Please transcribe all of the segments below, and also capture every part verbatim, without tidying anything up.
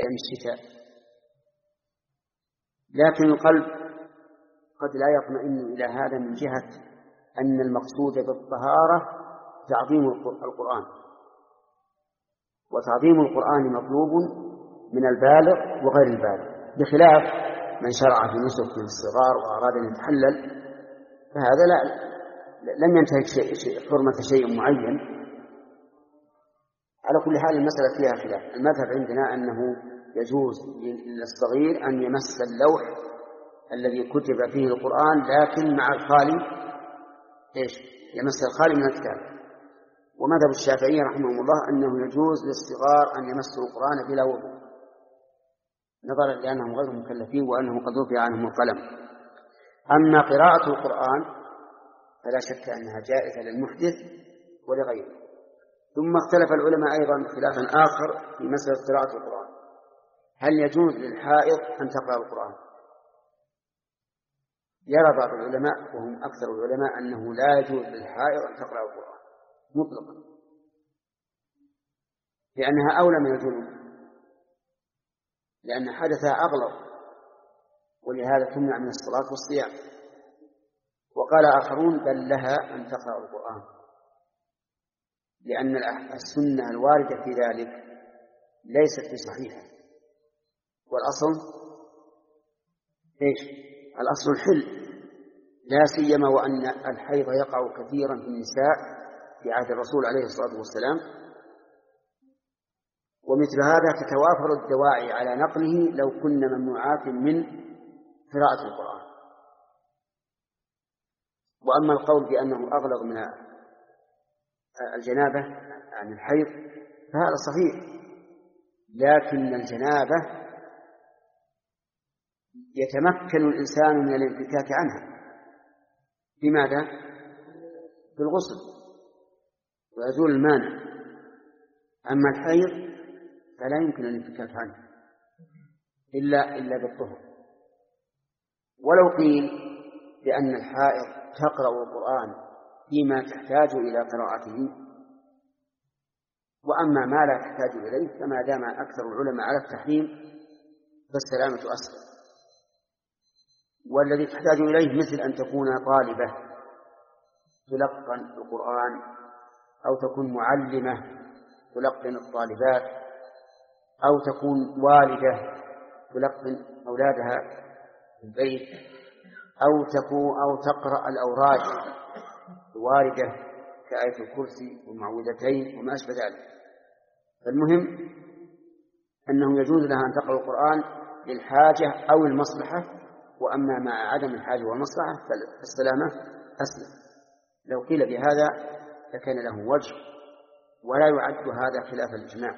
بأيام الشتاء. لكن القلب قد لا يطمئن إلى هذا من جهة أن المقصود بالطهارة تعظيم القرآن، وتعظيم القرآن مطلوب من البالغ وغير البالغ، بخلاف من شرع في نسك الصغار وأراد أن يتحلل، فهذا لا لم ينتهك شيء شيء حرمة شيء معين. على كل حال المسألة فيها خلاف. المذهب عندنا أنه يجوز للصغير أن يمس اللوح الذي كتب فيه القرآن، لكن مع الخالي إيش؟ يمس الخالي من الكتاب. ومذهب الشافعي رحمه الله أنه يجوز للصغار أن يمسوا القرآن بلا وضوء، نظرا لأنهم غير مكلفين وأنه قد رفع عنهم القلم. أما قراءة القرآن فلا شك أنها جائزة للمحدث ولغيره. ثم اختلف العلماء أيضا خلافا آخر في مسألة قراءة القرآن، هل يجوز للحائض أن تقرأ القرآن؟ يرى بعض العلماء وهم أكثر العلماء أنه لا يجوز للحائض أن تقرأ القرآن مطلقا، لأنها أولى من الجنوب، لأن حدثها أغلظ، ولهذا تمنع من الصلاة والصيام. وقال آخرون بل لها أن تقرأ القرآن، لأن السنة الواردة في ذلك ليست بصحيحة، والأصل إيش؟ الأصل الحل، لا سيما وأن الحيض يقع كثيرا في النساء في عهد الرسول عليه الصلاة والسلام، ومثل هذا تتوافر الدواعي على نقله لو كنا ممنوعات من قراءة القرآن. وأما القول بأنه أغلظ من الجنابة عن الحيض فهذا صحيح، لكن الجنابة يتمكن الإنسان من الانفكاك عنها بماذا؟ بالغسل ويزول المانع. أما الحيض فلا يمكن الانفكاك عنه إلا إلا بالطهر. ولو قيل بأن الحائض تقرأ القرآن فيما تحتاج إلى قراءته، وأما ما لا تحتاج إليه فما دام أكثر العلماء على التحريم فالسلامة أسهل. والذي تحتاج إليه مثل أن تكون طالبة تلقن القرآن، أو تكون معلمة تلقن الطالبات، أو تكون والدة تلقن أولادها في البيت، أو تكون أو تقرأ الأوراد الواردة كآية الكرسي والمعوذتين وما أشبه ذلك. فالمهم أنه يجوز لها أن تقرأ القرآن للحاجة أو المصلحة، وأما مع عدم الحاجة والمصلحة فالسلامة أسلم. لو قيل بهذا لكان له وجه، ولا يعد هذا خلاف الإجماع،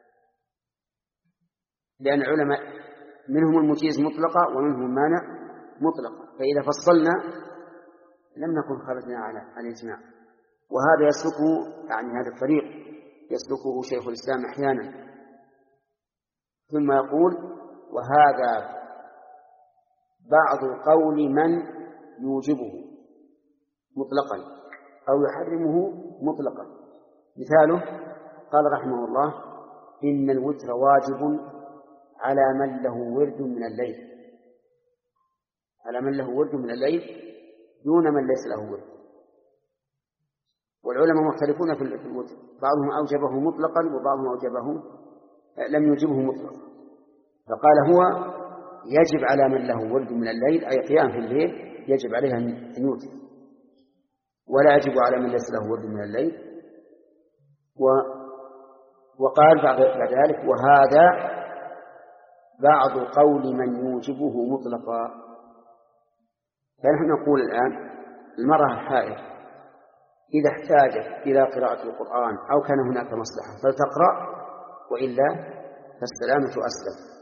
لأن العلماء منهم المجيز مطلقة ومنهم المانع مطلقة، فإذا فصلنا لم نكن خرجنا على الإجماع. وهذا يسلكه يعني هذا الطريق يسلكه شيخ الإسلام أحيانا، ثم يقول وهذا بعض قول من يوجبه مطلقا أو يحرمه مطلقا. مثاله قال رحمه الله إن الوتر واجب على من له ورد من الليل، على من له ورد من الليل دون من ليس له ورد. والعلماء مختلفون في الوتر، بعضهم أوجبه مطلقا وبعضهم أوجبه لم يوجبه مطلقا. فقال هو يجب على من له ورد من الليل أي قيام في الليل يجب عليه أن يوتر، ولا يجب على من ليس له ورد من الليل. و وقال بعد ذلك وهذا بعض قول من يوجبه مطلقا. فنحن نقول الآن المرأة الحائض إذا احتاجت إلى قراءة القرآن أو كان هناك مصلحة فلتقرأ، وإلا فالسلامة أسلم.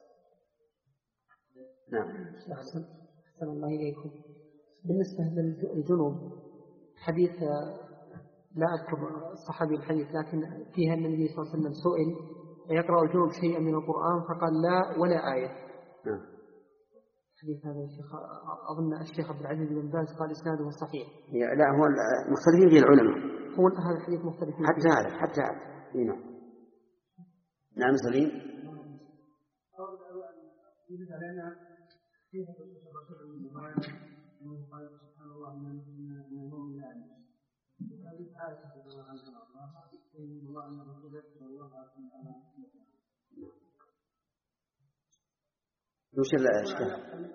نعم. أحسن الله إليكم. بالنسبة للجنوب حديث لا أذكر الصحابي الحديث، لكن فيها النبي صلى الله عليه وسلم سئل يقرأ الجنوب شيئا من القرآن فقال لا ولا آية. نعم. حديث هذا الشيخ أظن الشيخ عبد العزيز بن باز قال إسناده صحيح. لا هو مختلفين فيه العلماء، هو هذا الحديث مختلفين حتى هذا حتى هذا. نعم. نعم سليم. وش الأشكال؟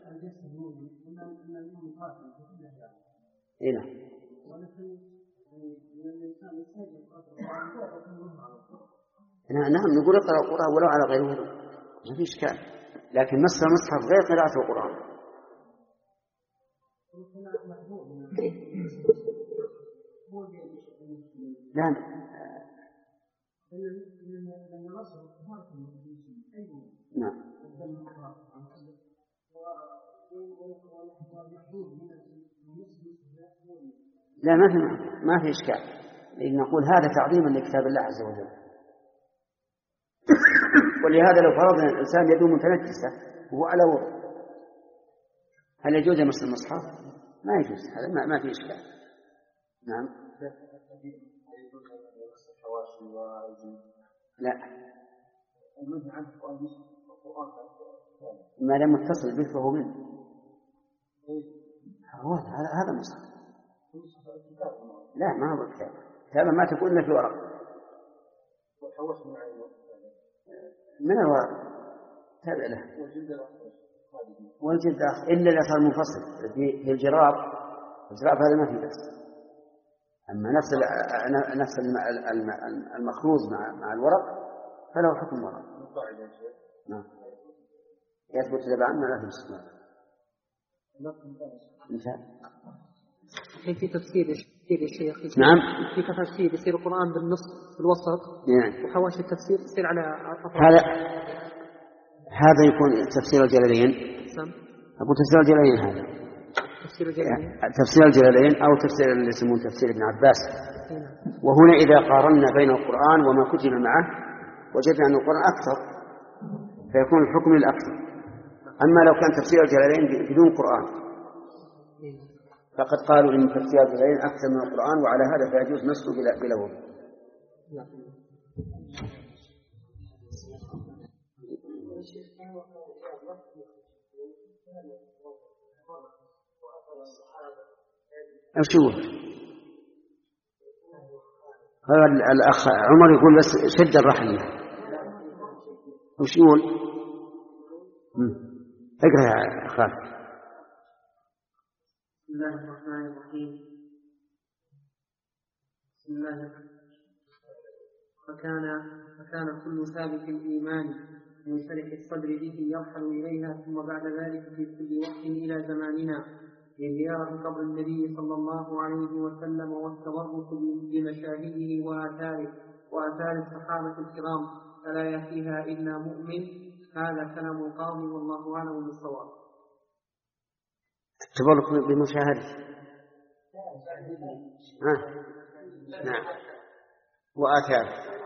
هنا نعم نقول اقرأ القرآن ولو على غير وضوء ما في إشكال، لكن مس المصحف غير قراءة القرآن. لا نعم لا ما في ما في إشكال، لأن نقول هذا تعظيما لكتاب الله عز وجل. ولهذا لو فرضنا الإنسان يدوم متنجسة وهو على وضوء هل يجوز مس المصحف؟ ما يجوز، هذا ما, ما في إشكال. نعم لا ما دام متصل به فهو منه، هذا مصحف. لا ما هو كتاب، كتابا ما تكون إلا في ورق من الورق تابع له، والجلد آخر إلا الأثر المنفصل في الجراب. الجراب هذا ما فيه بس، أما نفس نفس المخروز مع مع الورق فله حكم ورق. نعم يثبت تبعا ما لا في السماء. في تفسير الشيخ. نعم في تفسير يصير القرآن بالنص بالوسط. نعم. وحواشي التفسير يصير على هذا هذا يكون تفسير الجلالين. سم. أقول تفسير الجلالين هذا تفسير الجلالين. تفسير الجلالين أو تفسير اللي يسمونه تفسير ابن عباس. وهنا إذا قارنا بين القرآن وما كتب معه وجدنا أن القرآن أكثر فيكون الحكم للأكثر. أما لو كان تفسير الجلالين بدون قرآن فقد قالوا إن تفسير الجلالين أكثر من القرآن، وعلى هذا فيجوز مسه بلا بلا وضوء. أشوف هذا الأخ عمر يقول بس شد الرحل. وش يقول؟ اقرأ يا أخاك. بسم الله الرحمن الرحيم. بسم الله فكان فكان كل ثابت الإيمان منشرح الصدر به يرحل إليها، ثم بعد ذلك في كل وقت إلى زماننا لزيارة قبر النبي صلى الله عليه وسلم والتبرك بمشاهده وآثاره وآثار الصحابة الكرام فلا يأتيها إلا مؤمن. هذا كلام القاضي والله أعلم بالصواب. التبرك بمشاهده ها نعم وآثاره.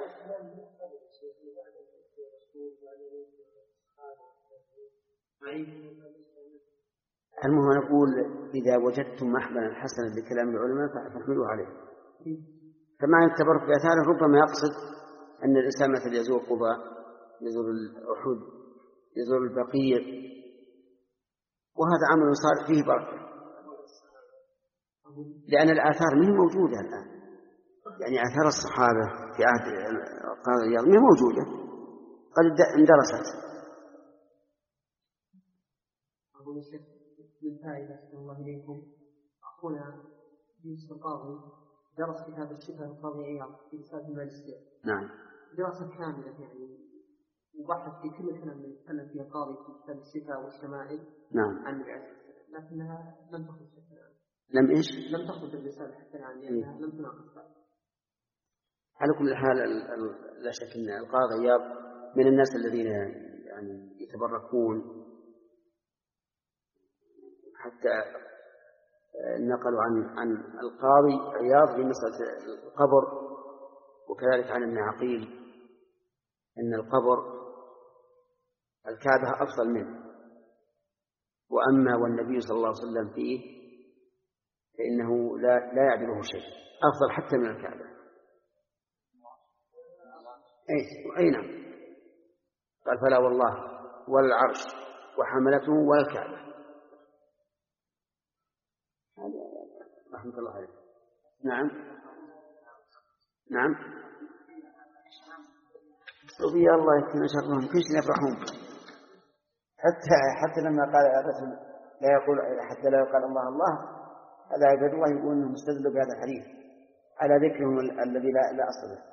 المهم نقول إذا وجدتم محملا حسنا لكلام العلماء فاحملوا عليه. فمعنى التبرك بآثاره ربما يقصد أن الإنسان مثل يزور قباء، يزور الأحد، يزور البقيع، وهذا عمل صار فيه بركة، لأن الآثار ما هي موجودة الآن. يعني آثار الصحابة في عهد القاضي عياض ما هي موجودة، قد اندرست. من فائدة الله إليكم أخونا يوسف القاضي درس كتاب الشفاء القاضي عياض في رسالة الماجستير. نعم. دراسة كاملة يعني وبحث في كل كلام من يتكلم فيه القاضي في كتاب الشفاء والشمائل. نعم. عن العلم، لكنها لم تخرج حتى الآن. لم إيش؟ لم تخرج الرسالة حتى الآن لأنها لم تناقش بعد. على كل حال لا شك أن القاضي عياض من الناس الذين يعني يتبركون، حتى نقلوا عن عن القاضي عياض في مسألة القبر، وكذلك عن ابن عقيل أن القبر الكعبة أفضل منه، وأما والنبي صلى الله عليه وسلم فيه فإنه لا لا يعدله شيء، أفضل حتى من الكعبة. أي أي نعم. قال فلا والله والعرش وحملته والكعبة. رحمة الله عليه. نعم نعم صوفيا الله يكفينا شرهم كيش يفرحون. حتى حتى لما قال الرسول لا يقول حتى لا يقال الله الله، هذا عباد الله يقول انهم استدلوا بهذا الحديث على ذكرهم الذي لا لا اصل له.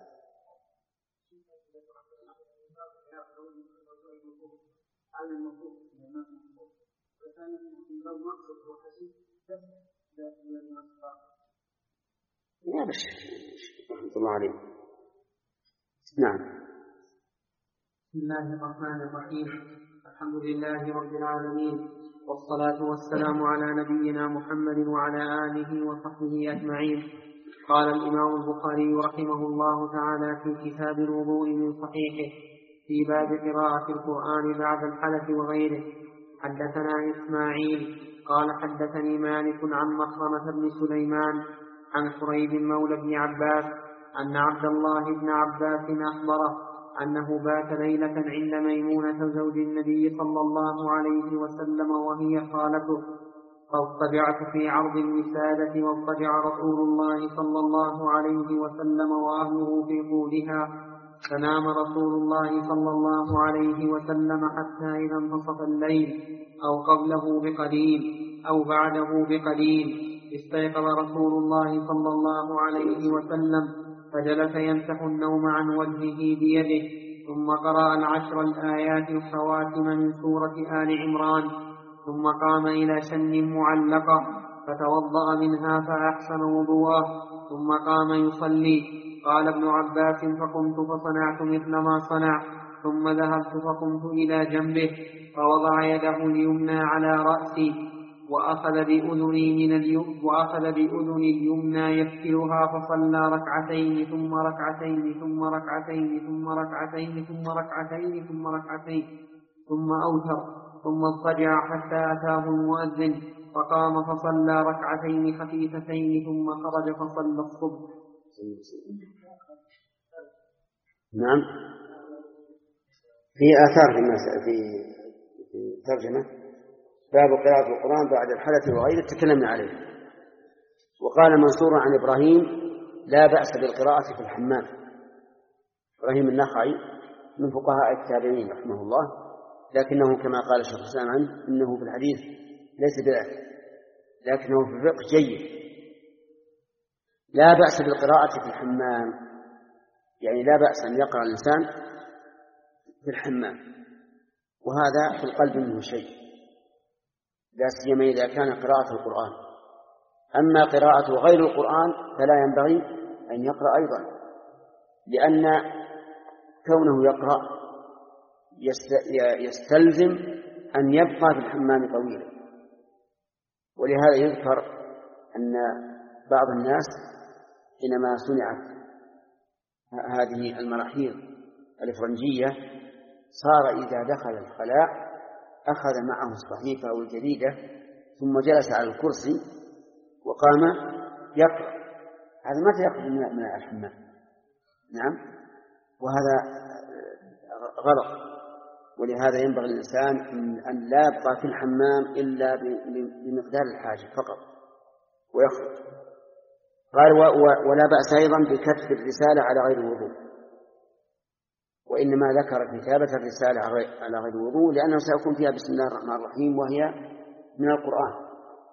يا بش رحمة الله عليه. نعم. بسم الله الرحمن الرحيم. الحمد لله رب العالمين، والصلاة والسلام على نبينا محمد وعلى آله وصحبه أجمعين. قال الإمام البخاري رحمه الله تعالى في كتاب الوضوء من صحيحه في باب قراءة القرآن بعد الحدث وغيره: حدثنا إسماعيل قال حدثني مالك عن مخرمة بن سليمان عن حريب مولى بن عباس أن عبد الله بن عباس أخبره أنه بات ليلة عند ميمونة زوج النبي صلى الله عليه وسلم وهي خالته، فاضطجعت في عرض الوسادة واضطجع رسول الله صلى الله عليه وسلم وأهله في طولها، فنام رسول الله صلى الله عليه وسلم حتى إذا انتصف الليل أو قبله بقليل أو بعده بقليل استيقظ رسول الله صلى الله عليه وسلم فجلس يمسح النوم عن وجهه بيده، ثم قرأ العشر الآيات الخواتم من سورة آل عمران، ثم قام إلى شن معلقة فتوضأ منها فأحسن وضوءه، ثم قام يصلي. قال ابن عباس: فقمت فصنعت مثل ما صنع، ثم ذهبت فقمت إلى جنبه فوضع يده اليمنى على رأسي وأخذ بأذني من اليمنى وأخذ بأذن اليمنى يفتلها فصلى ركعتين ثم ركعتين ثم ركعتين ثم ركعتين ثم ركعتين ثم ركعتين ثم أوتر، ثم اضطجع حتى أتاه المؤذن فقام فصلى ركعتين خفيفتين ثم خرج فصلى الصبح. نعم. في آثار في في ترجمة باب قراءة القرآن بعد الحدث وغيره تكلمنا عليه. وقال منصور عن إبراهيم: لا بأس بالقراءة في الحمام. إبراهيم النخعي من فقهاء التابعين رحمه الله، لكنه كما قال الشيخ الإسلام عنه إنه في الحديث ليس بأس، لكنه في الفقه جيد. لا بأس بالقراءة في الحمام، يعني لا بأس أن يقرأ الإنسان في الحمام، وهذا في القلب منه شيء، لا سيما إذا كان قراءة القرآن. أما قراءة غير القرآن فلا ينبغي أن يقرأ أيضا، لأن كونه يقرأ يستلزم أن يبقى في الحمام طويلا. ولهذا يذكر أن بعض الناس حينما صنعت هذه المراحيض الإفرنجية صار إذا دخل الخلاء أخذ معه الصحيفة أو الجريدة ثم جلس على الكرسي وقام يقرأ. هذا متى يقرأ من الحمام؟ نعم، وهذا غلط. ولهذا ينبغي الإنسان أن لا يبقى في الحمام إلا بمقدار الحاجة فقط ويخرج. قال: ولا بأس أيضا بكتب الرسالة على غير الوضوء، وإنما ذكر كتابة الرسالة على غير الوضوء لأنه سيكون فيها بسم الله الرحمن الرحيم وهي من القرآن.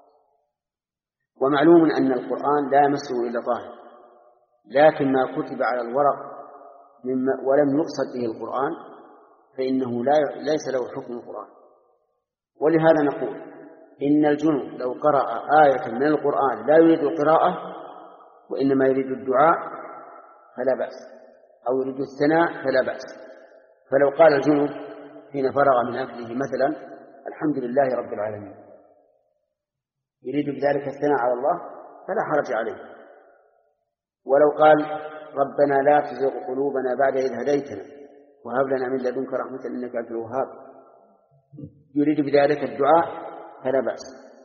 ومعلوم أن القرآن لا يمسه إلا طاهر، لكن ما كتب على الورق مما ولم يقصد به القرآن فإنه لا ليس له حكم القرآن. ولهذا نقول إن الجنب لو قرأ آية من القرآن لا يريد القراءة وإنما يريد الدعاء فلا بأس، أو يريد الثناء فلا بأس. فلو قال الجنب حين فرغ من أكله مثلا: الحمد لله رب العالمين، يريد بذلك الثناء على الله فلا حرج عليه. ولو قال: ربنا لا تزغ قلوبنا بعد إذ هديتنا وهب لنا من لدنك رحمة إنك أنت الوهاب، يريد بذلك الدعاء فلا بأس.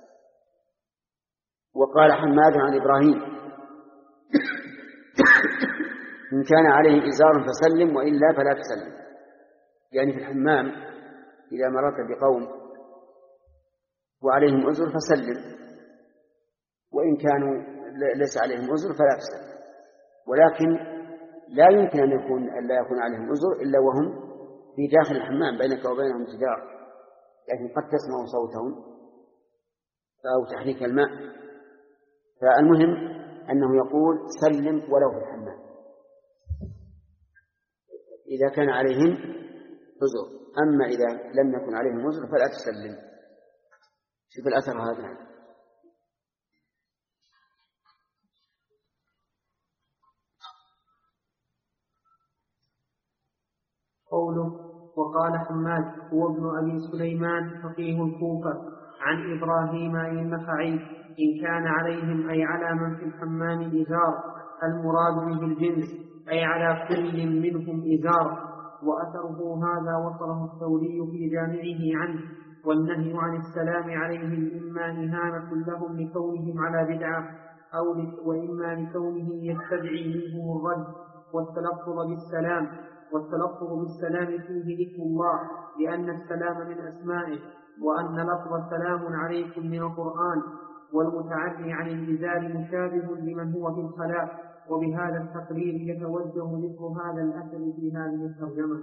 وقال حماد عن إبراهيم: إن كان عليه إزار فسلم وإلا فلا تسلم، يعني في الحمام إذا مررت بقوم وعليهم أزر فسلم، وإن كانوا ليس عليهم أزر فلا تسلم. ولكن لا يمكن أن يكون أن لا يكون عليهم أزر إلا وهم في داخل الحمام بينك وبينهم جدار، لكن قد تسمع صوتهم أو تحريك الماء. فالمهم أنه يقول سلم ولو في الحمام إذا كان عليهم أزر، أما إذا لم يكن عليهم أزر فلا تسلم. شوف الأثر هذا. قوله وقال حماد هو ابن أبي سليمان فقيه الكوفة عن إبراهيم النخعي إن كان عليهم أي على من في الحمام إزار، المراد به الجنس أي على كل منهم إزار. وأثره هذا وصله الثوري في جامعه عنه. والنهي عن السلام عليهم إما إهانة لهم لكونهم على بدعة أو وإما لكونه يستدعي منهم الرد والتلفظ بالسلام. والتلفظ بالسلام فيه ذكر الله لأن السلام من أسمائه، وأن لفظ سلام عليكم من القرآن. والمتعدي عن الإزار مشابه لمن هو في الخلاء. وبهذا التقرير يتوجه ذكر هذا الأثر في هذه الترجمة.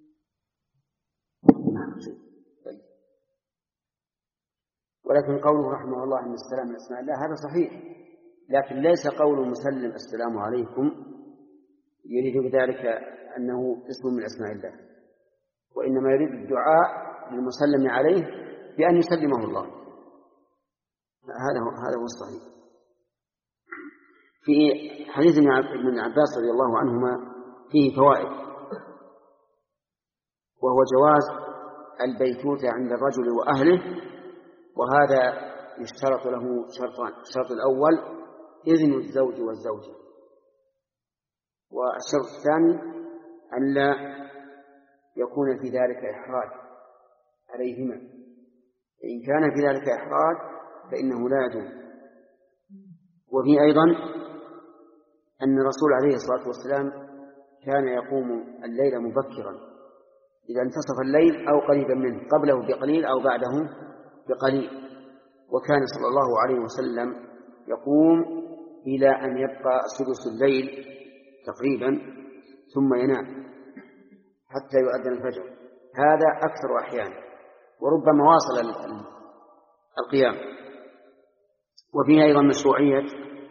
ولكن قوله رحمه الله أن السلام من أسماء الله هذا صحيح، لكن ليس قول مسلم السلام عليكم يريد بذلك أنه اسم من أسماء الله، وإنما يريد الدعاء للمسلم عليه بأن يسلمه الله. هذا هو هذا هو الصحيح. في حديث ابن عباس رضي الله عنهما فيه فوائد، وهو جواز البيتوتة عند الرجل وأهله، وهذا يشترط له شرطان: الشرط الأول إذن الزوج والزوجة، والشرط الثاني أن لا يكون في ذلك إحراج عليهما، فإن كان في ذلك إحراج فإنه لا يجوز. وفي أيضا أن الرسول عليه الصلاة والسلام كان يقوم الليل مبكرا إذا انتصف الليل أو قريبا منه، قبله بقليل أو بعده بقليل، وكان صلى الله عليه وسلم يقوم إلى أن يبقى سدس الليل تقريبا ثم ينام حتى يؤذن الفجر. هذا أكثر أحيانا، وربما واصل القيام. وفيه أيضا مشروعية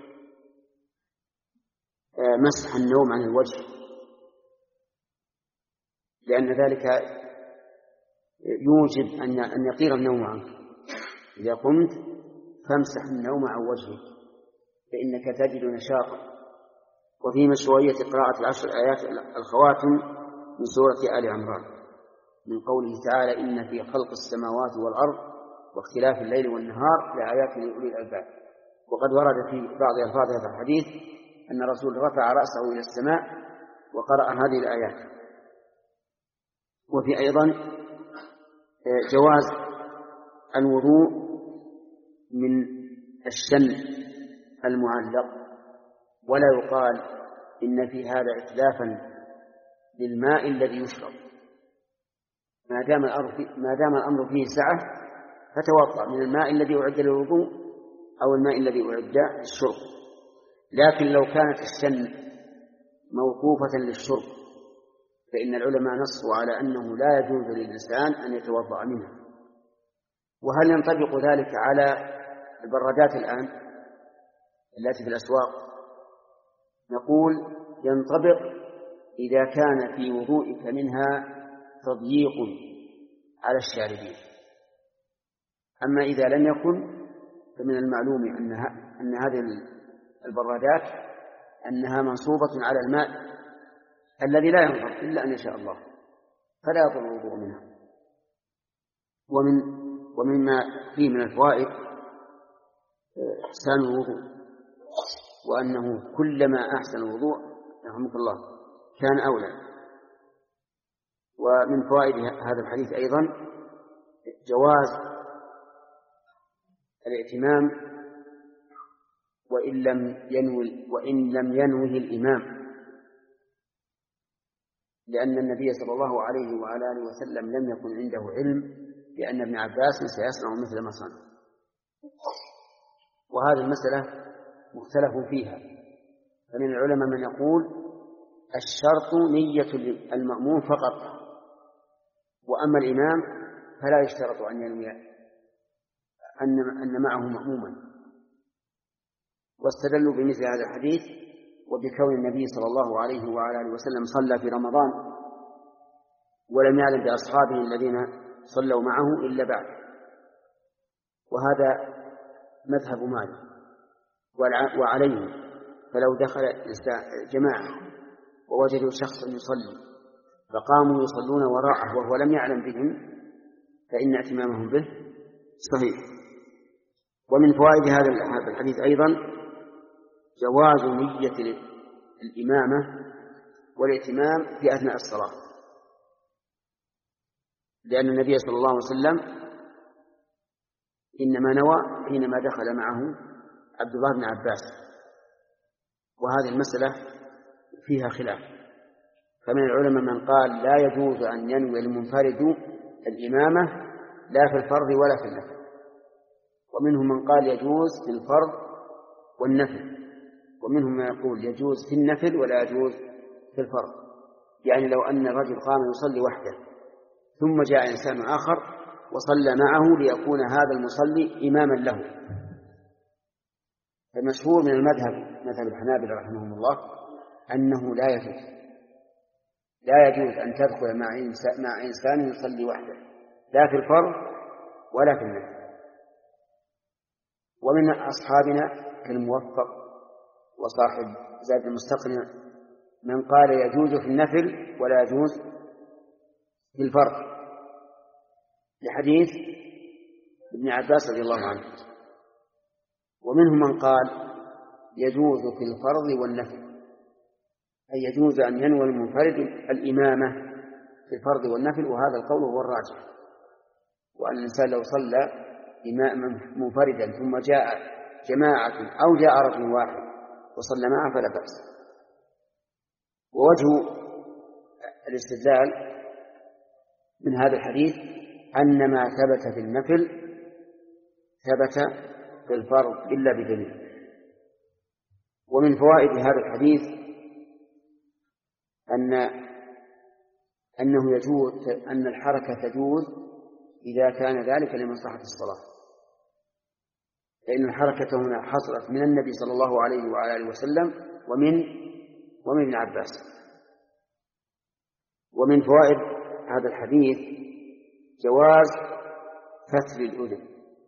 مسح النوم عن الوجه، لأن ذلك يوجب أن يطير النوم عنك. إذا قمت فامسح النوم عن وجهك فإنك تجد نشاطا. وفي مشروعية قراءة العشر آيات الخواتم من سورة آل عمران، من قوله تعالى إن في خلق السماوات والأرض واختلاف الليل والنهار لآيات لأولي الألباب. وقد ورد في بعض ألفاظ هذا الحديث أن الرسول رفع رأسه إلى السماء وقرأ هذه الآيات. وفي أيضا جواز الوضوء من الشن المعلق، ولا يقال إن في هذا إتلافا للماء الذي يشرب، ما دام الأمر فيه, ما دام الأمر فيه سعة فتوضأ من الماء الذي أعد للوضوء أو الماء الذي أعد للشرب. لكن لو كانت الشن موقوفة للشرب فإن العلماء نصوا على أنه لا يجوز للإنسان أن يتوضأ منها. وهل ينطبق ذلك على البرادات الآن التي في الأسواق؟ نقول ينطبق إذا كان في وضوئك منها تضييق على الشاربين. أما إذا لم يكن فمن المعلوم أنها أن هذه البرادات أنها منصوبة على الماء الذي لا ينضب إلا أن يشاء الله، فلا يضر الوضوء منها. ومن ومما فيه من الفوائد إحسان الوضوء، وأنه كلما أحسن الوضوء رحمك الله كان أولى. ومن فوائد هذا الحديث أيضا جواز الائتمام وإن لم ينوي وإن لم ينوه الإمام، لأن النبي صلى الله عليه وعلى آله وسلم لم يكن عنده علم بأن ابن عباس سيصنع مثل ما صنع. وهذه المسألة مختلف فيها، فمن العلماء من يقول الشرط نية المأموم فقط، وأما الإمام فلا يشترط أن ينوي أن معه مأموما، واستدلوا بمثل هذا الحديث وبكون النبي صلى الله عليه وعلى آله وسلم صلى في رمضان ولم يعلم بأصحابه الذين صلوا معه إلا بعد، وهذا مذهب مالك. وعليه فلو دخل جماعة ووجدوا شخصا يصلي فقاموا يصلون وراءه وهو لم يعلم بهم فإن اتمامهم به صحيح. ومن فوائد هذا الحديث أيضا جواز نية الإمامة والائتمام في أثناء الصلاة، لأن النبي صلى الله عليه وسلم إنما نوى حينما دخل معه عبد الله بن عباس، وهذه المسألة فيها خلاف. فمن العلماء من قال لا يجوز أن ينوي المنفرد الإمامة لا في الفرض ولا في النفل، ومنهم من قال يجوز في الفرض والنفل، ومنهم من يقول يجوز في النفل ولا يجوز في الفرض. يعني لو أن الرجل قام يصلي وحده ثم جاء إنسان آخر وصلى معه ليكون هذا المصلي إماما له. المشهور من المذهب مذهب الحنابلة رحمهم الله أنه لا يجوز لا يجوز أن تدخل مع إنسان يصلي وحده لا في الفرض ولا في النفل. ومن أصحابنا كالموفق وصاحب زاد المستقنع من قال يجوز في النفل ولا يجوز في الفرض لحديث ابن عباس رضي الله عنه. ومنهم من قال يجوز في الفرض والنفل، أي يجوز أن ينوي المنفرد الإمامة في الفرض والنفل، وهذا القول هو الراجح. وأن الإنسان لو صلى إماما منفردا ثم جاء جماعة أو جاء رجل واحد وصلى معه فلا بأس. ووجه الاستدلال من هذا الحديث أن ما ثبت في النفل ثبت في الفرض إلا بدليل. ومن فوائد هذا الحديث أن أنه يجوز أن الحركة تجوز إذا كان ذلك لمصلحة الصلاة، فإن الحركة هنا حصلت من النبي صلى الله عليه وعلى آله وسلم ومن ومن ابن عباس. ومن فوائد هذا الحديث جواز فتل الأذن.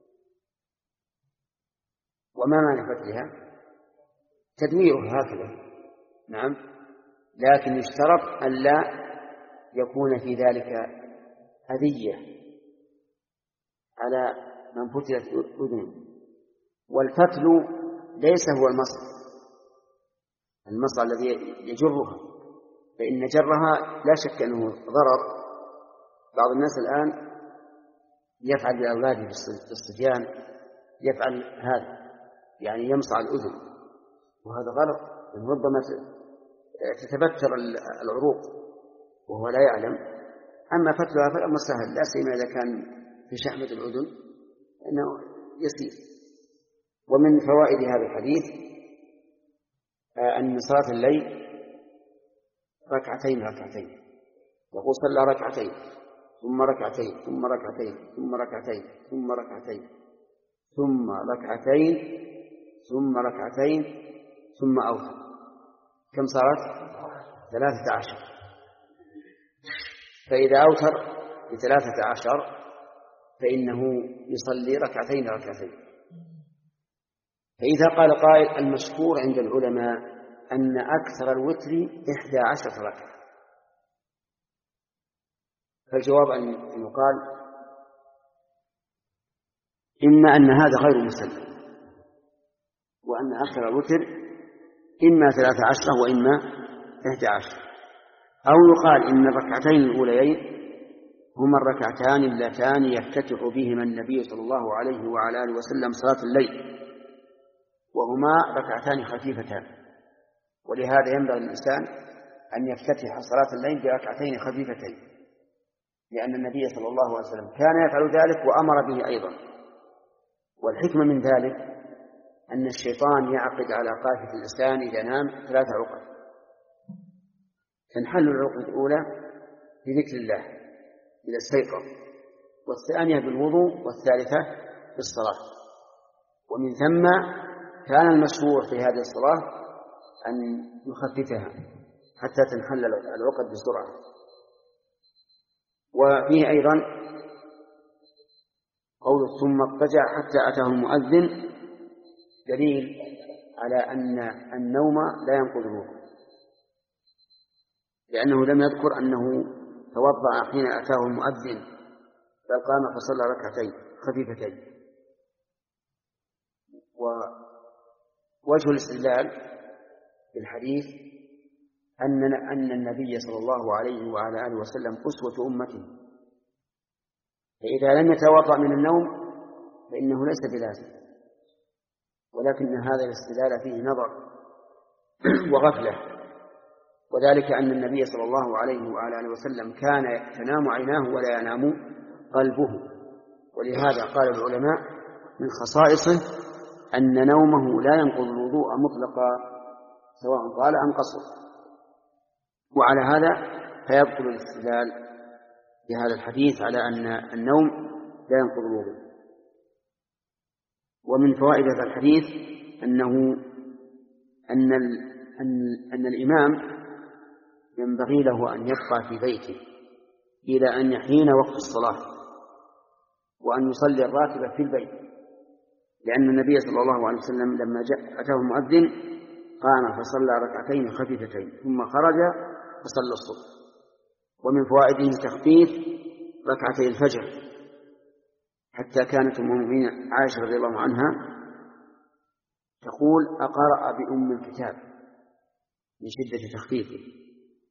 وما معنى فتلها؟ تدويرها هكذا، نعم، لكن يشترط أن لا يكون في ذلك أذية على من فتلت أذنه. والفتل ليس هو المصل المصل الذي يجرها، فإن جرها لا شك أنه ضرر. بعض الناس الآن يفعل بأولاده بالصبيان يفعل هذا، يعني يمصع الأذن، وهذا غلط. ربما تتبتر العروق وهو لا يعلم. أما فتلها فالأمر سهل، لا سيما إذا كان في شحمة الأذن إنه يسير. ومن فوائد هذا الحديث أن صلاة الليل ركعتين ركعتين، يقول صلى ركعتين ثم ركعتين ثم ركعتين ثم ركعتين ثم ركعتين ثم ركعتين ثم ركعتين ثم أوتر. كم صارت؟ ثلاثة عشر. فإذا أوتر بثلاثة عشر فإنه يصلي ركعتين ركعتين. فإذا قال قائل المشهور عند العلماء أن أكثر الوتر إحدى عشرة ركعة، فالجواب أن يقال إما أن هذا غير مسلم، وأن أكثر الوتر إما ثلاثة عشرة وإما إحدى عشرة، أو يقال إن الركعتين الأوليين هما الركعتان اللتان يفتتح بهما النبي صلى الله عليه وعلى آله وسلم صلاة الليل، وهما ركعتان خفيفتان. ولهذا ينبغي الإنسان أن يفتتح صلاة الليل بركعتين خفيفتين، لأن النبي صلى الله عليه وسلم كان يفعل ذلك وأمر به أيضا. والحكمة من ذلك أن الشيطان يعقد على قافة الإنسان إذا نام ثلاث عقد، تنحل العقد الأولى بذكر الله إذا استيقظ، والثانية بالوضوء، والثالثة بالصلاة. ومن ثم كان المشروع في هذه الصلاة أن يخففها حتى تنحل العقد بسرعة. وفيه أيضا قول ثم اضطجع حتى أتاه المؤذن دليل على أن النوم لا ينقض الوضوء، لأنه لم يذكر أنه توضأ حين أتاه المؤذن، بل قام فصلى ركعتين خفيفتين. ووجه الاستدلال بالحديث أن أن النبي صلى الله عليه وعلى آله وسلم أسوة أمته، فإذا لم يتوضأ من النوم فإنه ليس بلازم، ولكن هذا الاستدلال فيه نظر وغفلة، وذلك أن النبي صلى الله عليه وعلى آله وسلم كان تنام عيناه ولا ينام قلبه، ولهذا قال العلماء من خصائصه أن نومه لا ينقض الوضوء مطلقا سواء طال أم قصر. وعلى هذا فيبطل الاستدلال بهذا الحديث على أن النوم لا ينقض الوضوء. ومن فوائد هذا الحديث أنه أن, أن, أن الإمام ينبغي له أن يبقى في بيته إلى أن يحين وقت الصلاة، وأن يصلي الراتبة في البيت، لأن النبي صلى الله عليه وسلم لما جاء أتاه المؤذن قام فصلى ركعتين خفيفتين ثم خرج فصلى الصبح. ومن فوائده تخفيف ركعتي الفجر، حتى كانت أم المؤمنين عائشة رضي الله عنها تقول أقرأ بأم الكتاب من شدة تخفيفه.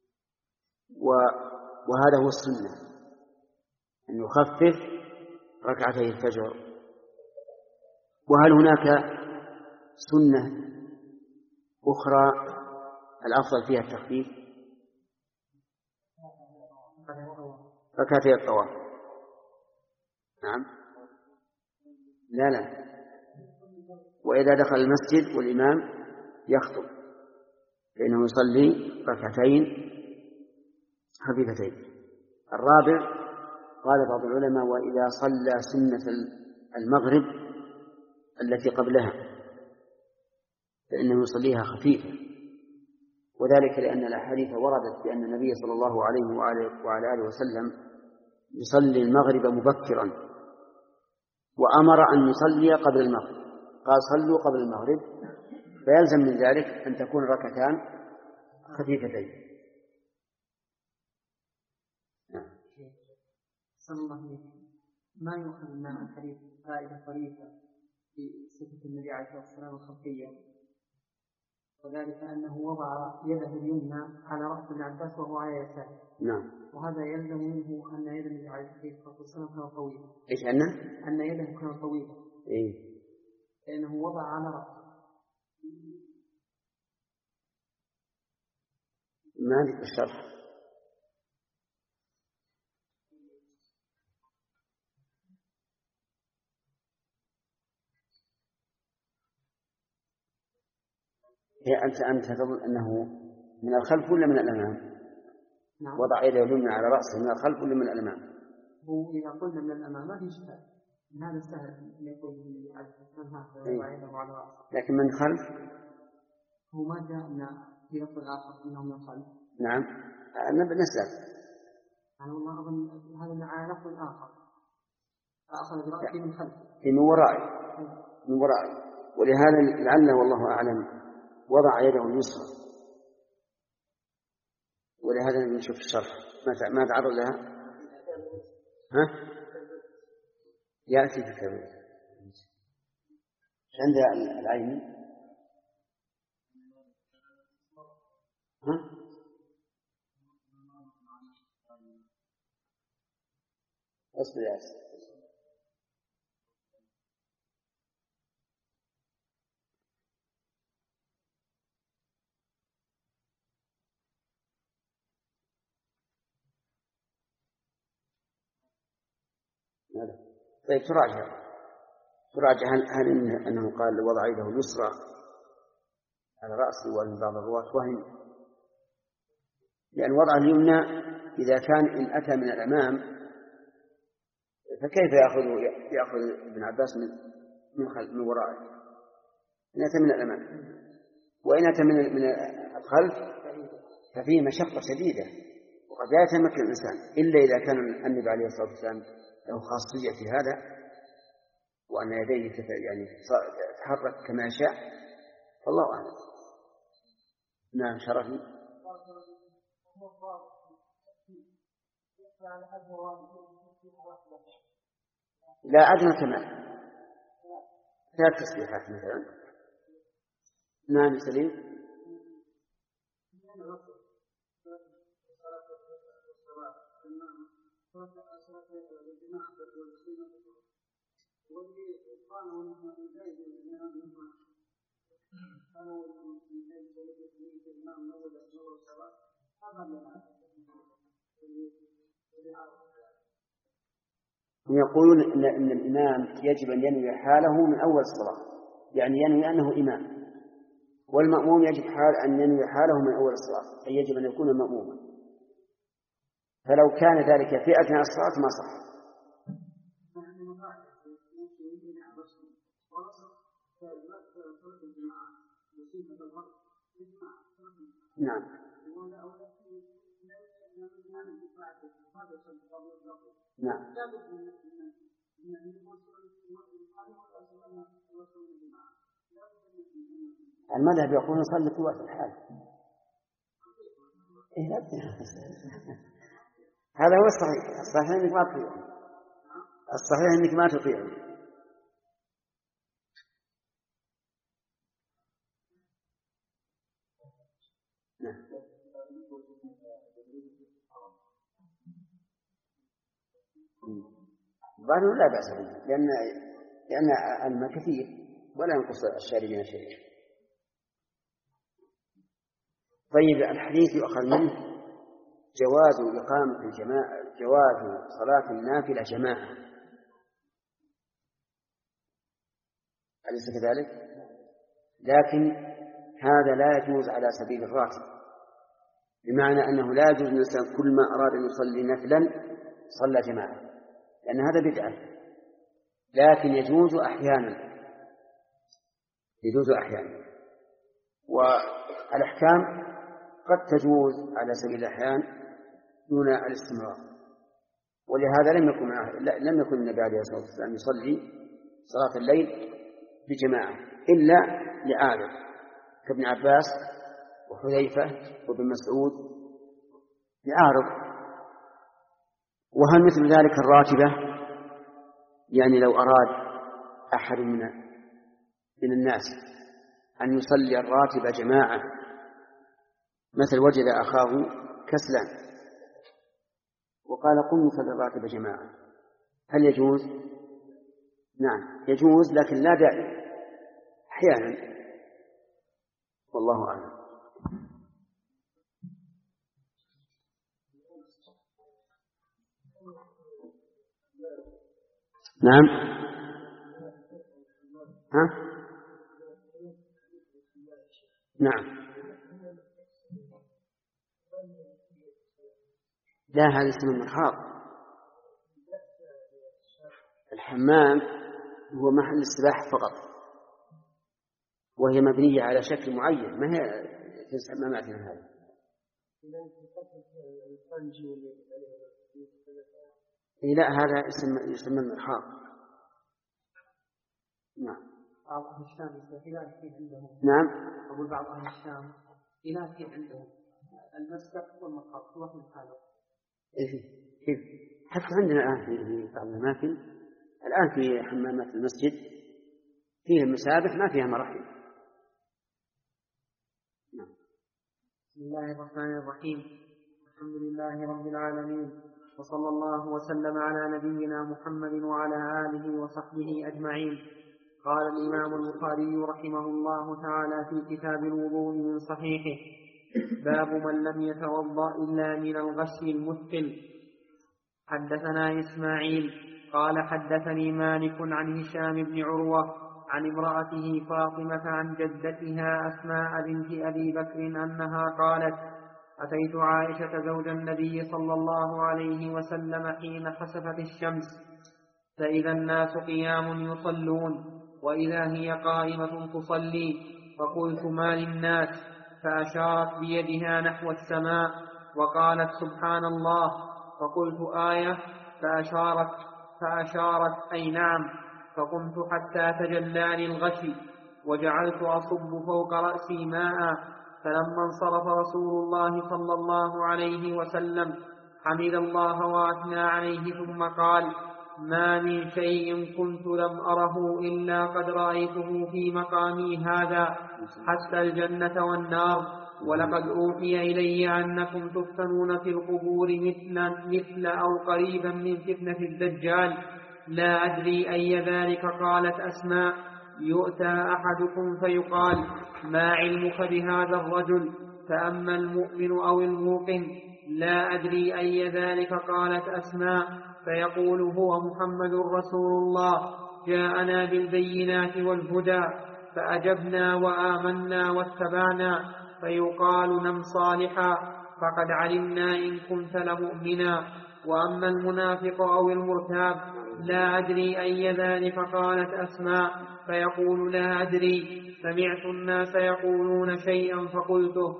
وهذا هو السنة، أن يخفف ركعتي الفجر. وهل هناك سنة أخرى الأفضل فيها التخفيف؟ ركعتي الطواف. نعم. لا لا وإذا دخل المسجد والإمام يخطب فإنه يصلي ركعتين خفيفتين. الرابع قال بعض العلماء وإذا صلى سنة المغرب التي قبلها فإنه يصليها خفيفة، وذلك لأن الأحاديث وردت بأن النبي صلى الله عليه وعلى آله وسلم يصلي المغرب مبكرا، وأمر أن يصلي قبل المغرب، قال صلوا قبل المغرب، فيلزم من ذلك أن تكون ركعتان خفيفتين. صلى الله عليه وسلم ما يؤخذ من الحديث فائدة طريفة في صفة النبي عليه الصلاة والسلام الخلقية، وذلك أنه وضع يده اليمنى على رأس ابن عباس وهو على يساره. نعم. وهذا يلزم منه أن يد النبي عليه الصلاة والسلام كانت طويلة. إيش أنه؟ أن يده كانت طويلة. إيه. لأنه وضع على رأسه. ما عندك الشرح. هي أنت أنت تظن أنه من الخلف ولا من الأمام؟ نعم. وضع يده اليمنى على رأسه من الخلف ولا من الأمام؟ هو إذا قلنا من الأمام ما في إشكال، هذا سهل أن يقول من على وضع يده على رأسه. لكن من الخلف هو ما جاءنا في لفظ آخر أنه من الخلف. نعم نسأل. أنا والله أظن هذا على لفظ آخر أخذ برأسي من خلف. من ورائي من ورائي ولهذا لعله والله أعلم وضع يده اليسرى، ولهذا نشوف الشرح ما تعرض لها. ها يأتي في كبير عند العين. ها أصبر يا أسف. هذا. طيب تراجع تراجع هل, هل أنه قال وضع يده يسرى على رأسه ومن بعض الرواة وهم، لأن وضع اليمنى إذا كان إن أتى من الأمام فكيف يأخذ يأخذ ابن عباس من من, من ورائه؟ إن أتى من الأمام، وإن أتى من من الخلف ففيه مشقة شديدة وقد لا يتمكن الإنسان إلا إذا كان النبي عليه الصلاة والسلام له خاصية في هذا، وأن يديه يعني تتحرك كما يشاء، فالله أعلم. نعم شرفي. لا أدنى كمان ثلاث تسبيحات مثلا. نعم سليم. يقولون إن, إن الإمام يجب أن ينوي حاله من أول الصلاة، يعني ينوي أنه إمام، والمأموم يجب حال أن ينوي حاله من أول الصلاة، أي يجب أن يكون مأموما، فلو كان ذلك في أثناء الصلاة ما صح. نعم. نعم. المذهب يقول نصلي في وقت الحال. هذا هو الصحيح. الصحيح انك ما تطيع الصحيح انك ما تطيع نعم. ظاهر لا بأس به، لأن لأن الماء كثير ولا ينقص الشاربين شيء. طيب الحديث يؤخذ منه جواز إقامة الجماعة، جواز صلاة النافلة جماعة، أليس كذلك؟ لكن هذا لا يجوز على سبيل الراتب، بمعنى أنه لا يجوز الإنسان كل ما أراد أن يصلي نفلا صلى جماعة، لأن هذا بدعة، لكن يجوز أحيانا يجوز أحيانا والأحكام قد تجوز على سبيل الأحيان دون الاستمرار. ولهذا لم يكن لم يكن النبي عليه الصلاة والسلام يصلي صلاة الليل بجماعة إلا لعارض كابن عباس وحذيفة وابن مسعود لعارض. وهل مثل ذلك الراتبة؟ يعني لو أراد أحد من من الناس أن يصلي الراتبة جماعة، مثل وجد أخاه كسلا وقال قم نصلي الراتبة جماعة، هل يجوز؟ نعم يجوز، لكن لا دائما، أحيانا، والله أعلم. نعم. ها؟ نعم. لا، هذا اسم المرحاض. الحمام هو محل السباحة فقط، وهي مبنية على شكل معين، ما هي حماماتنا هذه. لا، هذا اسم يسمى المرحاض. نعم. بعض أهل الشام خلاف فيه عندهم. نعم. أقول بعض أهل الشام خلاف فيه عندهم المسبح والمرحاض واحد من هذا. إيه كيف؟ حتى عندنا الآن في بعض الأماكن الآن في حمامات المسجد فيها مسابح ما فيها مراحل. نعم. بسم الله الرحمن الرحيم. الحمد لله رب العالمين، وصلى الله وسلم على نبينا محمد وعلى آله وصحبه أجمعين. قال الإمام البخاري رحمه الله تعالى في كتاب الوضوء من صحيحه: باب من لم يتوضأ إلا من الغسل المثقل. حدثنا إسماعيل قال حدثني مالك عن هشام بن عروة عن امرأته فاطمة عن جدتها أسماء بنت أبي بكر أنها قالت أتيت عائشة زوج النبي صلى الله عليه وسلم حين خسفت الشمس فإذا الناس قيام يصلون وإذا هي قائمة تصلي، فقلت ما للناس؟ فأشارت بيدها نحو السماء وقالت سبحان الله، فقلت آية؟ فأشارت, فأشارت أي نعم، فقمت حتى تجلاني الغشي وجعلت أصب فوق رأسي ماء، فلما انصرف رسول الله صلى الله عليه وسلم حمد الله وأثنى عليه ثم قال ما من شيء كنت لم أره إلا قد رأيته في مقامي هذا حتى الجنة والنار، ولقد أوحي إلي أنكم تفتنون في القبور مثل, مثل أو قريبا من فتنة الدجال، لا أدري أي ذلك. قالت أسماء يؤتى أحدكم فيقال ما علمك بهذا الرجل؟ فأما المؤمن أو الموقن لا أدري أي ذلك. قالت أسماء فيقول هو محمد رسول الله جاءنا بالبينات والهدى فأجبنا وآمنا واتبعنا، فيقال نم صالحا فقد علمنا إن كنت لمؤمنا. وأما المنافق أو المرتاب لا أدري أي ذلك. قالت أسماء فيقول لا أدري، سمعت الناس يقولون شيئا فقلته.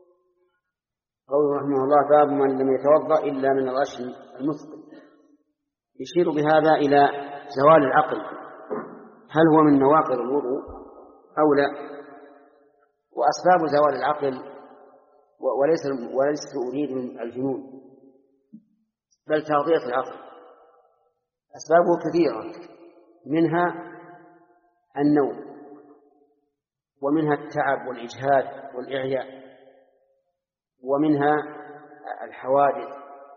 قوله رحمه الله باب من لم يتوضأ إلا من الغش المثقل، يشير بهذا إلى زوال العقل، هل هو من نواقض الوضوء أو لا؟ وأسباب زوال العقل وليس وليس أريد من الجنون بل تغطية العقل، أسبابه كثيرة، منها النوم، ومنها التعب والإجهاد والإعياء، ومنها الحوادث،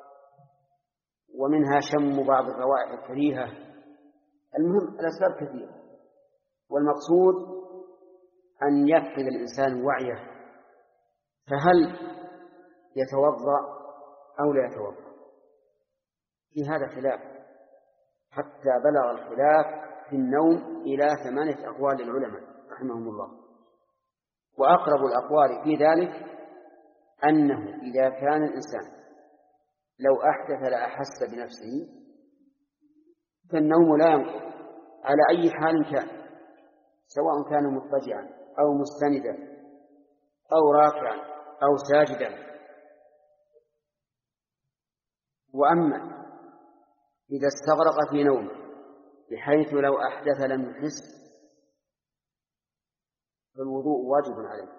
ومنها شم بعض الروائح الكريهة. المهم الأسباب كثيرة، والمقصود أن يفقد الإنسان وعيه، فهل يتوضأ أو لا يتوضأ؟ في هذا خلاف، حتى بلغ الخلاف في النوم إلى ثمانية أقوال للعلماء رحمهم الله، وأقرب الأقوال في ذلك أنه إذا كان الإنسان لو أحدث لأحس بنفسه فالنوم لا ينقض على أي حال كان، سواء كان مضطجعا أو مستندا أو راكعا أو ساجدا. وأما إذا استغرق في نومه بحيث لو أحدث لم يحس فالوضوء واجب عليه،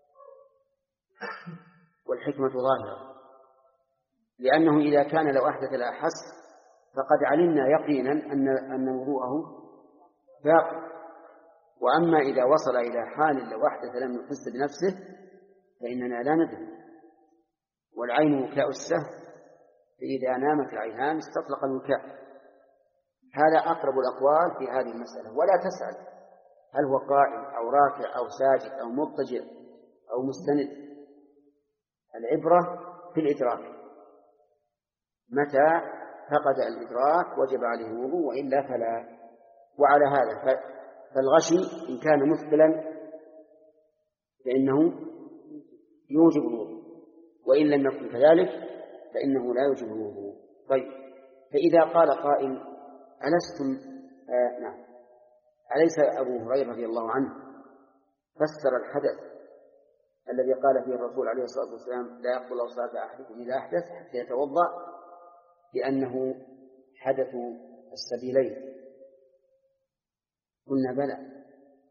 والحكمة ظاهرة، لأنه إذا كان لو أحدث لا أحس فقد علمنا يقينا أن أن وضوءه باق. وأما إذا وصل إلى حال لو أحدث لم يحس بنفسه فإننا لا ندري، والعين وكاء السهم، فإذا نامت العينان استطلق الوكاء. هذا أقرب الأقوال في هذه المسألة. ولا تسأل هل هو قائم أو راكع أو ساجد أو مضطجع أو مستند، العبرة في الإدراك، متى فقد الإدراك وجب عليه الوضوء وإلا فلا. وعلى هذا فالغشي إن كان مثقلا فإنه يوجب الوضوء، وإن لم يكن كذلك فإنه لا يوجب الوضوء. طيب، فإذا قال قائل ألستم آه نعم أليس أبو هريرة رضي الله عنه فسر الحدث الذي قال فيه الرسول عليه الصلاة والسلام لا يقبل صلاة أحدكم إذا أحدث حتى يتوضأ لأنه حدث السبيلين؟ قلنا بلى،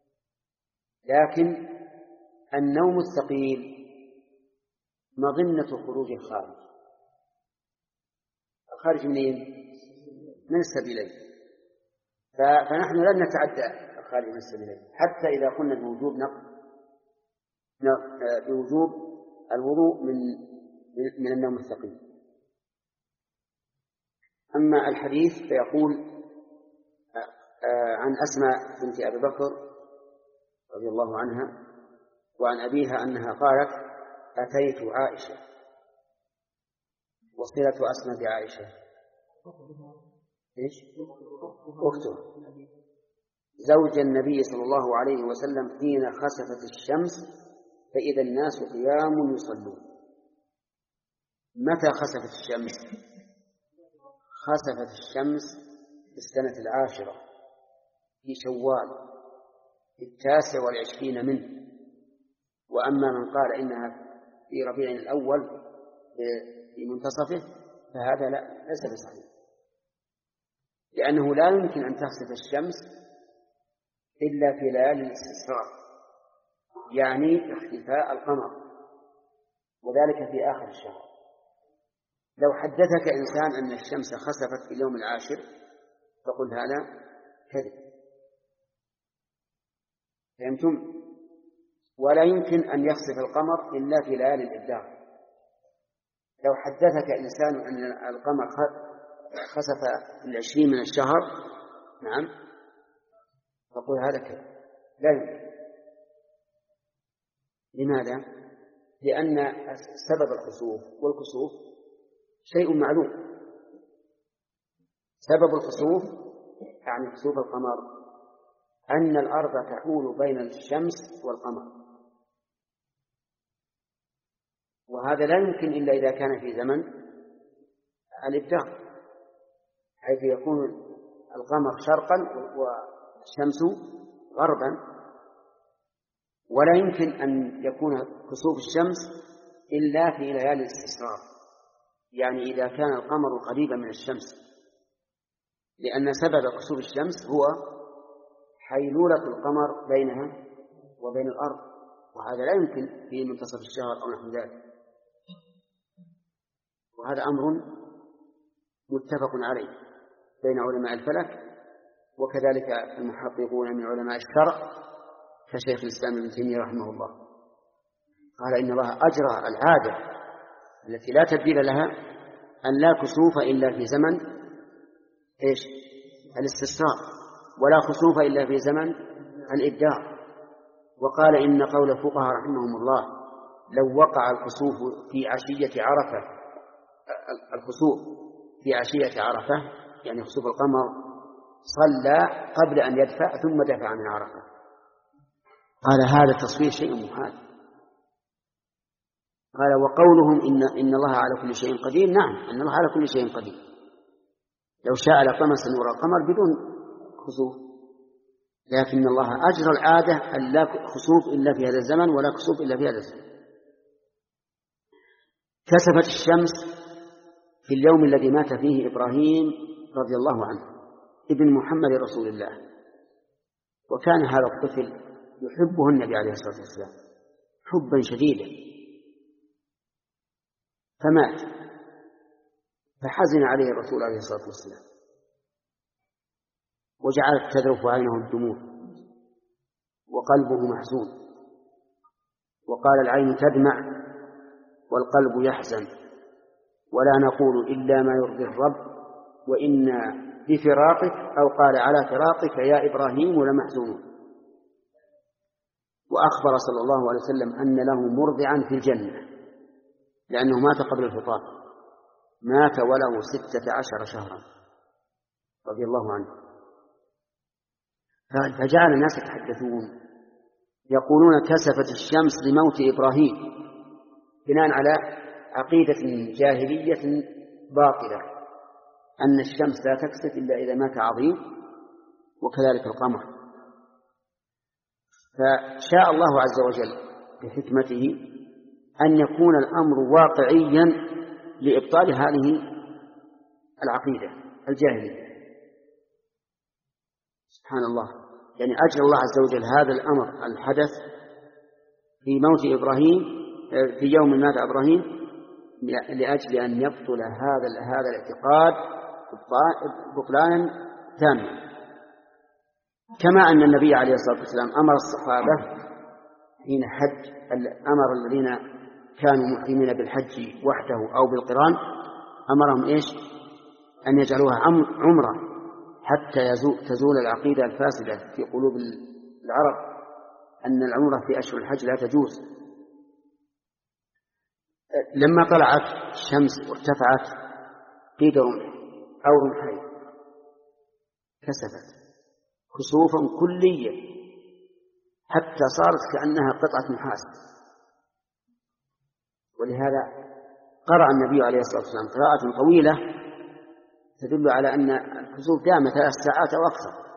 لكن النوم الثقيل مظنة خروج الخارج. الخارج منين؟ من السبيلين، فنحن لن نتعدى الخارج من السبيلين حتى إذا قلنا بوجوب نقل بوجوب الوضوء من من النوم الثقيل. أما الحديث فيقول عن أسماء بنت أبي بكر رضي الله عنها وعن أبيها أنها قالت أتيت عائشة، وصلة أسماء بعائشة إيش؟ أخته زوج النبي صلى الله عليه وسلم حين خسفت الشمس فإذا الناس قيام يصلون. متى خسفت الشمس؟ خسفت الشمس في السنة العاشرة في شوال في التاسع والعشرين منه. وأما من قال إنها في ربيع الأول في منتصفه فهذا لا ليس بصحيح، لأنه لا يمكن أن تخسف الشمس إلا في ليالي الاستسقاء، يعني اختفاء القمر، وذلك في آخر الشهر. لو حدثك إنسان أن الشمس خسفت في اليوم العاشر فقل هذا كذب. فهمتم؟ ولا يمكن أن يخسف القمر إلا في ليالي الإبداع. لو حدثك إنسان أن القمر خسف في العشرين من الشهر نعم فقل هذا كذب، لا يمكن. لماذا؟ لأن سبب الخسوف والكسوف شيء معلوم. سبب الخسوف يعني خسوف القمر أن الأرض تحول بين الشمس والقمر، وهذا لا يمكن إلا إذا كان في زمن الإبداع، حيث يكون القمر شرقا والشمس غربا. ولا يمكن أن يكون خسوف الشمس إلا في ليالي الاستسقاء، يعني إذا كان القمر قريبا من الشمس، لأن سبب خسوف الشمس هو حيلولة القمر بينها وبين الأرض، وهذا لا يمكن في منتصف الشهر أو نحو ذلك. وهذا أمر متفق عليه بين علماء الفلك وكذلك المحققون من علماء الشرع كشيخ الإسلام ابن تيمية رحمه الله. قال إن الله أجرى العادة التي لا تبديل لها أن لا كسوف إلا في زمن إيش؟ الاستسقاء، ولا خسوف إلا في زمن الإبداع. وقال إن قول الفقهاء رحمهم الله لو وقع الخسوف في عشية عرفة، الخسوف في عشية عرفة يعني خسوف القمر، صلى قبل أن يدفع ثم دفع من عرفة. قال هذا التصوير شيء محال. قال وقولهم إن, إن الله على كل شيء قدير، نعم إن الله على كل شيء قدير، لو شاء لطمس نور القمر بدون خسوف، لكن الله أجرى العادة أن لا خسوف إلا في هذا الزمن ولا كسوف إلا في هذا الزمن. كسفت الشمس في اليوم الذي مات فيه إبراهيم رضي الله عنه ابن محمد رسول الله، وكان هذا الطفل يحبه النبي عليه الصلاة والسلام حبا شديدا، فمات فحزن عليه الرسول عليه الصلاة والسلام وجعلت تذرف عينه الدموع وقلبه محزون، وقال العين تدمع والقلب يحزن ولا نقول إلا ما يرضي الرب وإنا بفراقك، أو قال على فراقك يا إبراهيم لمحزونون. وأخبر صلى الله عليه وسلم أن له مرضعا في الجنة لأنه مات قبل الفطام، مات وله ستة عشر شهرا رضي الله عنه. فجعل الناس يتحدثون يقولون كسفت الشمس لموت إبراهيم بناء على عقيدة جاهلية باطلة أن الشمس لا تكسف إلا إذا مات عظيم، وكذلك القمر. فشاء الله عز وجل بحكمته أن يكون الأمر واقعيا لإبطال هذه العقيدة الجاهلية. سبحان الله، يعني أجل الله عز وجل هذا الأمر الحدث في موت إبراهيم في يوم مات إبراهيم لأجل أن يبطل هذا هذا الاعتقاد بطلانا تاما. كما أن النبي عليه الصلاة والسلام أمر الصحابة حين حج، أمر الذين كانوا محرمين بالحج وحده أو بالقران أمرهم إيش؟ أن يجعلوها عمرة حتى تزول العقيدة الفاسدة في قلوب العرب أن العمرة في أشهر الحج لا تجوز. لما طلعت الشمس وارتفعت قيد رمح أو رمحين كسفت كسوفا كليا حتى صارت كأنها قطعة نحاس. ولهذا قرأ النبي عليه الصلاة والسلام قراءة طويلة تدل على أن الكسوف دام ثلاث ساعات أو أكثر،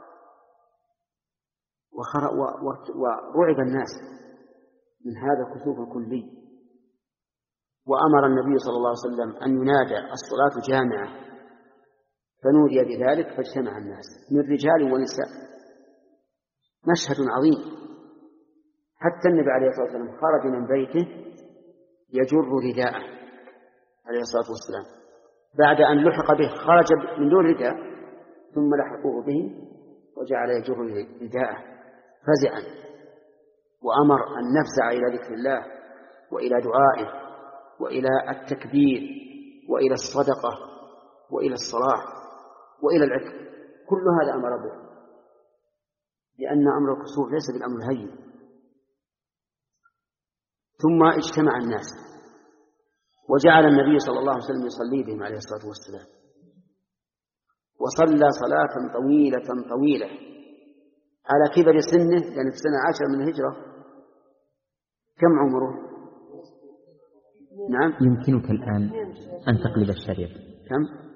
ورعب الناس من هذا الكسوف الكلي. وأمر النبي صلى الله عليه وسلم أن ينادى الصلاة جامعة، فنودي بذلك فاجتمع الناس من رجال ونساء. مشهد عظيم. حتى النبي عليه الصلاة والسلام خرج من بيته يجر رداءه عليه الصلاة والسلام، بعد أن لحق به خرج من دون رداء ثم لحقوه به وجعل يجر رداءه فزعا، وأمر أن نفزع إلى ذكر الله وإلى دعائه وإلى التكبير وإلى الصدقة وإلى الصلاة وإلى العتق. كل هذا أمر به، لأن أمر الكسوف ليس بالأمر الهين. ثم اجتمع الناس وجعل النبي صلى الله عليه وسلم يصلي بهم عليه الصلاة والسلام، وصلى صلاة طويلة طويلة على كبر سنه، لأن في سنة عشر من الهجرة. كم عمره؟ نعم. يمكنك الآن أن تقلب الشريط. كم؟